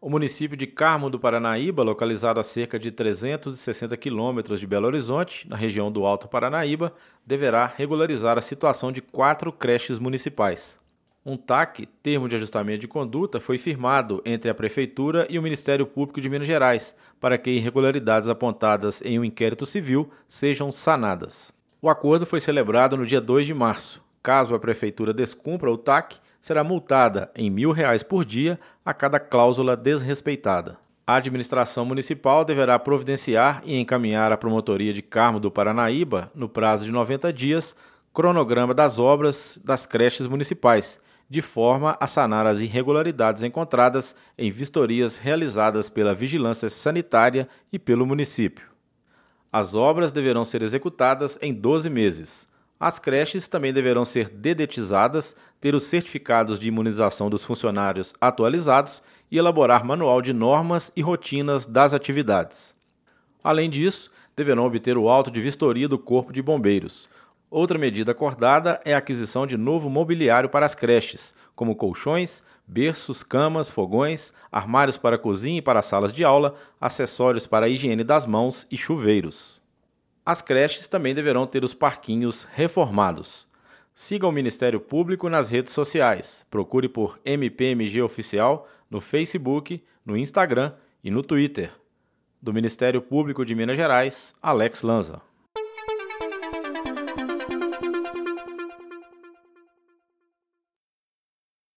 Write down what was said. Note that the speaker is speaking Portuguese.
O município de Carmo do Paranaíba, localizado a cerca de 360 quilômetros de Belo Horizonte, na região do Alto Paranaíba, deverá regularizar a situação de 4 creches municipais. Um TAC, Termo de Ajustamento de Conduta, foi firmado entre a Prefeitura e o Ministério Público de Minas Gerais para que irregularidades apontadas em um inquérito civil sejam sanadas. O acordo foi celebrado no dia 2 de março. Caso a Prefeitura descumpra o TAC, será multada em R$ 1.000 por dia a cada cláusula desrespeitada. A administração municipal deverá providenciar e encaminhar à Promotoria de Carmo do Paranaíba, no prazo de 90 dias, cronograma das obras das creches municipais, de forma a sanar as irregularidades encontradas em vistorias realizadas pela Vigilância Sanitária e pelo município. As obras deverão ser executadas em 12 meses. As creches também deverão ser dedetizadas, ter os certificados de imunização dos funcionários atualizados e elaborar manual de normas e rotinas das atividades. Além disso, deverão obter o auto de vistoria do Corpo de Bombeiros. Outra medida acordada é a aquisição de novo mobiliário para as creches, como colchões, berços, camas, fogões, armários para a cozinha e para as salas de aula, acessórios para a higiene das mãos e chuveiros. As creches também deverão ter os parquinhos reformados. Siga o Ministério Público nas redes sociais. Procure por MPMG Oficial no Facebook, no Instagram e no Twitter. Do Ministério Público de Minas Gerais, Alex Lanza.